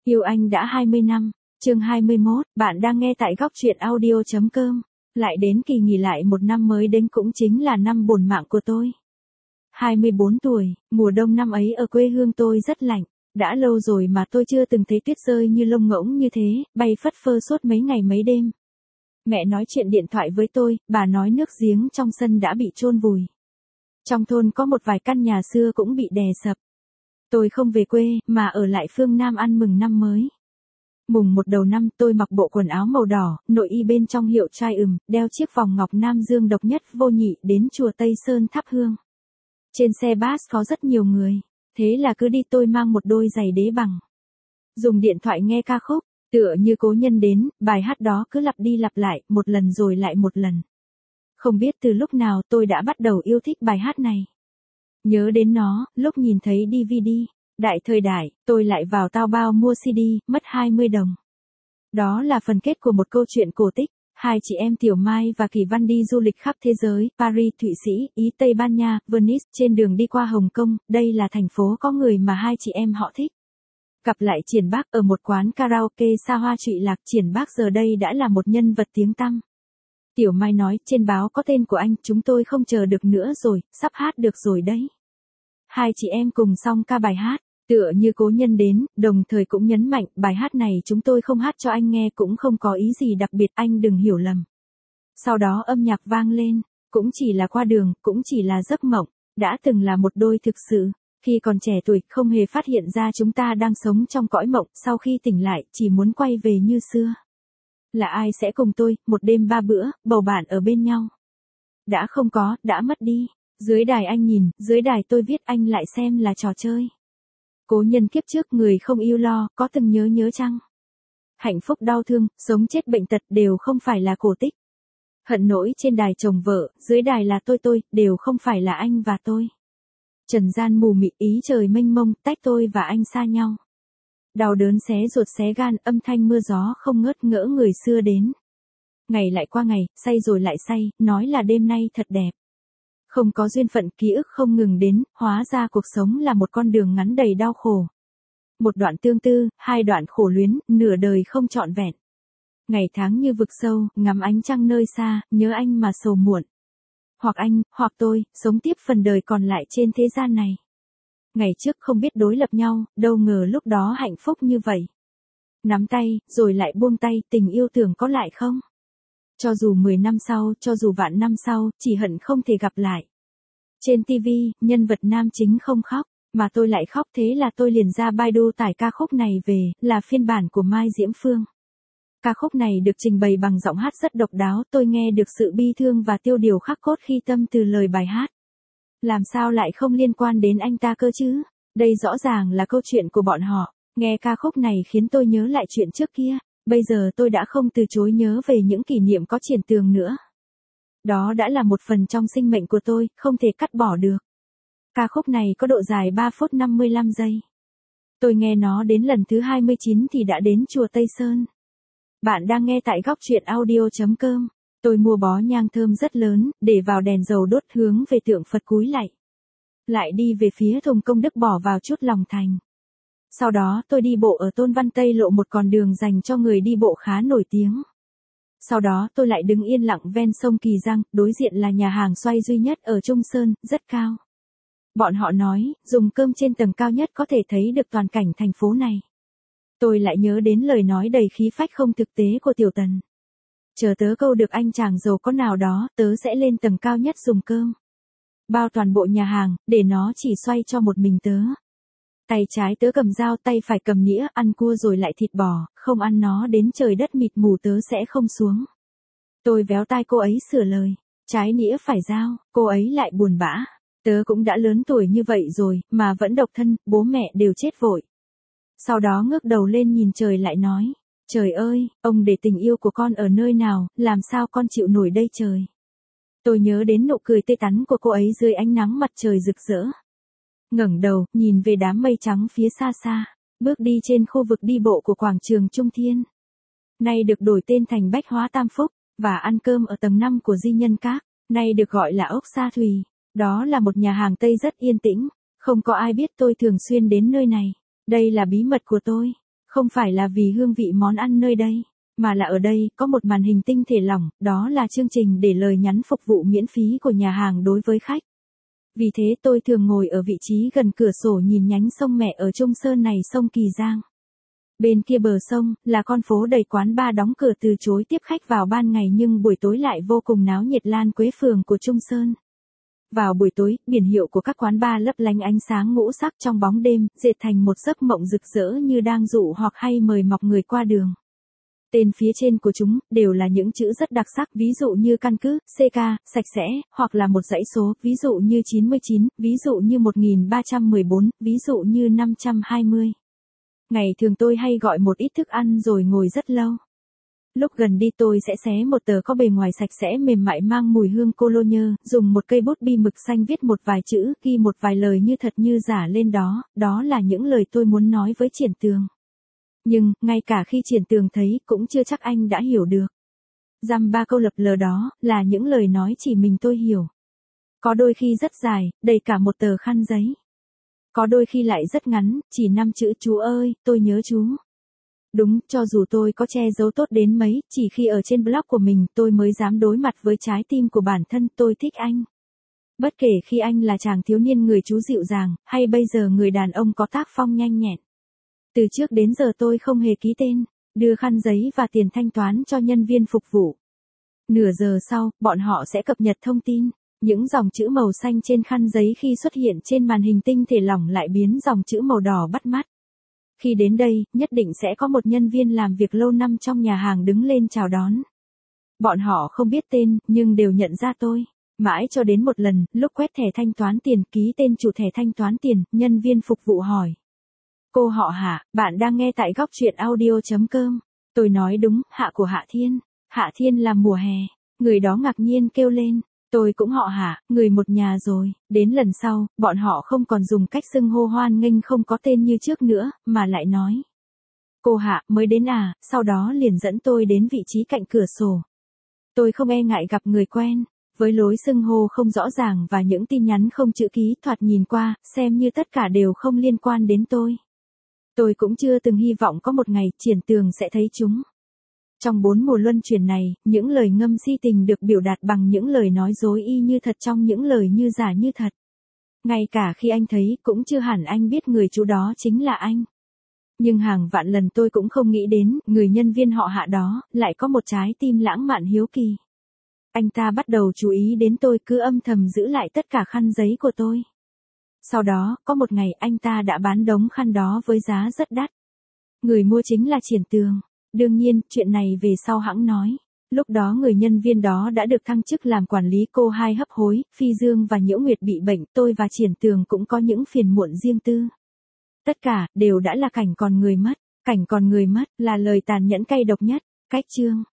Yêu anh đã 20 năm, chương 21, bạn đang nghe tại góc truyện audio.com. Lại đến kỳ nghỉ lại một năm mới đến cũng chính là năm bổn mạng của tôi. 24 tuổi, mùa đông năm ấy ở quê hương tôi rất lạnh, đã lâu rồi mà tôi chưa từng thấy tuyết rơi như lông ngỗng như thế, bay phất phơ suốt mấy ngày mấy đêm. Mẹ nói chuyện điện thoại với tôi, bà nói nước giếng trong sân đã bị chôn vùi. Trong thôn có một vài căn nhà xưa cũng bị đè sập. Tôi không về quê, mà ở lại phương Nam ăn mừng năm mới. Mùng 1 đầu năm tôi mặc bộ quần áo màu đỏ, nội y bên trong hiệu trai đeo chiếc vòng ngọc Nam Dương độc nhất vô nhị đến chùa Tây Sơn thắp hương. Trên xe bus có rất nhiều người, thế là cứ đi tôi mang một đôi giày đế bằng. Dùng điện thoại nghe ca khúc, tựa như cố nhân đến, bài hát đó cứ lặp đi lặp lại, một lần rồi lại một lần. Không biết từ lúc nào tôi đã bắt đầu yêu thích bài hát này. Nhớ đến nó, lúc nhìn thấy DVD, đại thời đại, tôi lại vào Taobao mua CD, mất 20 đồng. Đó là phần kết của một câu chuyện cổ tích, hai chị em Tiểu Mai và Kỳ Văn đi du lịch khắp thế giới, Paris, Thụy Sĩ, Ý Tây Ban Nha, Venice, trên đường đi qua Hồng Kông, đây là thành phố có người mà hai chị em họ thích. Gặp lại Triển Bác ở một quán karaoke xa hoa trụy lạc, Triển Bác giờ đây đã là một nhân vật tiếng tăm. Tiểu Mai nói, trên báo có tên của anh, chúng tôi không chờ được nữa rồi, sắp hát được rồi đấy. Hai chị em cùng song ca bài hát, tựa như cố nhân đến, đồng thời cũng nhấn mạnh, bài hát này chúng tôi không hát cho anh nghe cũng không có ý gì đặc biệt, anh đừng hiểu lầm. Sau đó âm nhạc vang lên, cũng chỉ là qua đường, cũng chỉ là giấc mộng, đã từng là một đôi thực sự. Khi còn trẻ tuổi, không hề phát hiện ra chúng ta đang sống trong cõi mộng, sau khi tỉnh lại, chỉ muốn quay về như xưa. Là ai sẽ cùng tôi, một đêm 3 bữa, bầu bạn ở bên nhau? Đã không có, đã mất đi. Dưới đài anh nhìn, dưới đài tôi viết, anh lại xem là trò chơi. Cố nhân kiếp trước người không yêu lo, có từng nhớ chăng? Hạnh phúc đau thương, sống chết bệnh tật đều không phải là cổ tích. Hận nỗi trên đài chồng vợ, dưới đài là tôi, đều không phải là anh và tôi. Trần gian mù mịt, ý trời mênh mông, tách tôi và anh xa nhau. Đau đớn xé ruột xé gan, âm thanh mưa gió không ngớt ngỡ người xưa đến. Ngày lại qua ngày, say rồi lại say, nói là đêm nay thật đẹp. Không có duyên phận, ký ức không ngừng đến, hóa ra cuộc sống là một con đường ngắn đầy đau khổ. Một đoạn tương tư, hai đoạn khổ luyến, nửa đời không trọn vẹn. Ngày tháng như vực sâu, ngắm ánh trăng nơi xa, nhớ anh mà sầu muộn. Hoặc anh, hoặc tôi, sống tiếp phần đời còn lại trên thế gian này. Ngày trước không biết đối lập nhau, đâu ngờ lúc đó hạnh phúc như vậy. Nắm tay, rồi lại buông tay, tình yêu tưởng có lại không? Cho dù 10 năm sau, cho dù vạn năm sau, chỉ hận không thể gặp lại. Trên TV, nhân vật nam chính không khóc, mà tôi lại khóc, thế là tôi liền ra Baidu tải ca khúc này về, là phiên bản của Mai Diễm Phương. Ca khúc này được trình bày bằng giọng hát rất độc đáo, tôi nghe được sự bi thương và tiêu điều khắc cốt khi tâm từ lời bài hát. Làm sao lại không liên quan đến anh ta cơ chứ? Đây rõ ràng là câu chuyện của bọn họ. Nghe ca khúc này khiến tôi nhớ lại chuyện trước kia. Bây giờ tôi đã không từ chối nhớ về những kỷ niệm có Triển Tường nữa. Đó đã là một phần trong sinh mệnh của tôi, không thể cắt bỏ được. Ca khúc này có độ dài 3 phút 55 giây. Tôi nghe nó đến lần thứ 29 thì đã đến chùa Tây Sơn. Bạn đang nghe tại góc truyện audio.com. Tôi mua bó nhang thơm rất lớn, để vào đèn dầu đốt hướng về tượng Phật cúi lạy. Lại đi về phía thùng công đức bỏ vào chút lòng thành. Sau đó tôi đi bộ ở Tôn Văn Tây Lộ, một con đường dành cho người đi bộ khá nổi tiếng. Sau đó tôi lại đứng yên lặng ven sông Kỳ Giang, đối diện là nhà hàng xoay duy nhất ở Trung Sơn, rất cao. Bọn họ nói, dùng cơm trên tầng cao nhất có thể thấy được toàn cảnh thành phố này. Tôi lại nhớ đến lời nói đầy khí phách không thực tế của Tiểu Tần. Chờ tớ câu được anh chàng giàu có nào đó, tớ sẽ lên tầng cao nhất dùng cơm. Bao toàn bộ nhà hàng, để nó chỉ xoay cho một mình tớ. Tay trái tớ cầm dao, tay phải cầm nĩa, ăn cua rồi lại thịt bò, không ăn nó đến trời đất mịt mù tớ sẽ không xuống. Tôi véo tai cô ấy sửa lời, trái nĩa phải dao, cô ấy lại buồn bã. Tớ cũng đã lớn tuổi như vậy rồi, mà vẫn độc thân, bố mẹ đều chết vội. Sau đó ngước đầu lên nhìn trời lại nói, trời ơi, ông để tình yêu của con ở nơi nào, làm sao con chịu nổi đây trời. Tôi nhớ đến nụ cười tươi tắn của cô ấy dưới ánh nắng mặt trời rực rỡ. Ngẩng đầu, nhìn về đám mây trắng phía xa xa, bước đi trên khu vực đi bộ của quảng trường Trung Thiên. Nay được đổi tên thành Bách Hóa Tam Phúc, và ăn cơm ở tầng 5 của Di Nhân Các, nay được gọi là Ốc Sa Thùy. Đó là một nhà hàng Tây rất yên tĩnh, không có ai biết tôi thường xuyên đến nơi này. Đây là bí mật của tôi. Không phải là vì hương vị món ăn nơi đây, mà là ở đây có một màn hình tinh thể lỏng, đó là chương trình để lời nhắn phục vụ miễn phí của nhà hàng đối với khách. Vì thế tôi thường ngồi ở vị trí gần cửa sổ nhìn nhánh sông mẹ ở Trung Sơn này, sông Kỳ Giang. Bên kia bờ sông là con phố đầy quán bar đóng cửa từ chối tiếp khách vào ban ngày nhưng buổi tối lại vô cùng náo nhiệt, Lan Quế phường của Trung Sơn. Vào buổi tối, biển hiệu của các quán bar lấp lánh ánh sáng ngũ sắc trong bóng đêm, dệt thành một giấc mộng rực rỡ như đang dụ hoặc hay mời mọc người qua đường. Tên phía trên của chúng đều là những chữ rất đặc sắc, ví dụ như căn cứ, CK, sạch sẽ, hoặc là một dãy số, ví dụ như 99, ví dụ như 1314, ví dụ như 520. Ngày thường tôi hay gọi một ít thức ăn rồi ngồi rất lâu. Lúc gần đi tôi sẽ xé một tờ có bề ngoài sạch sẽ mềm mại mang mùi hương cologne, dùng một cây bút bi mực xanh viết một vài chữ, ghi một vài lời như thật như giả lên đó, đó là những lời tôi muốn nói với Triển Tường. Nhưng, ngay cả khi Triển Tường thấy, cũng chưa chắc anh đã hiểu được. Dăm ba câu lập lờ đó, là những lời nói chỉ mình tôi hiểu. Có đôi khi rất dài, đầy cả một tờ khăn giấy. Có đôi khi lại rất ngắn, chỉ 5 chữ: chú ơi, tôi nhớ chú. Đúng, cho dù tôi có che giấu tốt đến mấy, chỉ khi ở trên blog của mình tôi mới dám đối mặt với trái tim của bản thân, tôi thích anh. Bất kể khi anh là chàng thiếu niên người chú dịu dàng, hay bây giờ người đàn ông có tác phong nhanh nhẹn. Từ trước đến giờ tôi không hề ký tên, đưa khăn giấy và tiền thanh toán cho nhân viên phục vụ. Nửa giờ sau, bọn họ sẽ cập nhật thông tin. Những dòng chữ màu xanh trên khăn giấy khi xuất hiện trên màn hình tinh thể lỏng lại biến dòng chữ màu đỏ bắt mắt. Khi đến đây, nhất định sẽ có một nhân viên làm việc lâu năm trong nhà hàng đứng lên chào đón. Bọn họ không biết tên, nhưng đều nhận ra tôi. Mãi cho đến một lần, lúc quét thẻ thanh toán tiền, ký tên chủ thẻ thanh toán tiền, nhân viên phục vụ hỏi: cô họ Hạ, bạn đang nghe tại góc truyện audio.com. Tôi nói đúng, Hạ của Hạ Thiên. Hạ Thiên là mùa hè. Người đó ngạc nhiên kêu lên: tôi cũng họ Hạ, người một nhà rồi. Đến lần sau, bọn họ không còn dùng cách xưng hô hoan nghênh không có tên như trước nữa, mà lại nói: cô Hạ, mới đến à, sau đó liền dẫn tôi đến vị trí cạnh cửa sổ. Tôi không e ngại gặp người quen, với lối xưng hô không rõ ràng và những tin nhắn không chữ ký thoạt nhìn qua, xem như tất cả đều không liên quan đến tôi. Tôi cũng chưa từng hy vọng có một ngày Triển Tường sẽ thấy chúng. Trong 4 mùa luân chuyển này, những lời ngâm si tình được biểu đạt bằng những lời nói dối y như thật trong những lời như giả như thật. Ngay cả khi anh thấy, cũng chưa hẳn anh biết người chú đó chính là anh. Nhưng hàng vạn lần tôi cũng không nghĩ đến, người nhân viên họ Hạ đó, lại có một trái tim lãng mạn hiếu kỳ. Anh ta bắt đầu chú ý đến tôi, cứ âm thầm giữ lại tất cả khăn giấy của tôi. Sau đó, có một ngày anh ta đã bán đống khăn đó với giá rất đắt. Người mua chính là Triển Tường. Đương nhiên, chuyện này về sau hẵng nói. Lúc đó người nhân viên đó đã được thăng chức làm quản lý. Cô hai hấp hối, Phi Dương và Nhiễu Nguyệt bị bệnh, tôi và Triển Tường cũng có những phiền muộn riêng tư. Tất cả, đều đã là cảnh còn người mất. Cảnh còn người mất, là lời tàn nhẫn cay độc nhất. Cách chương.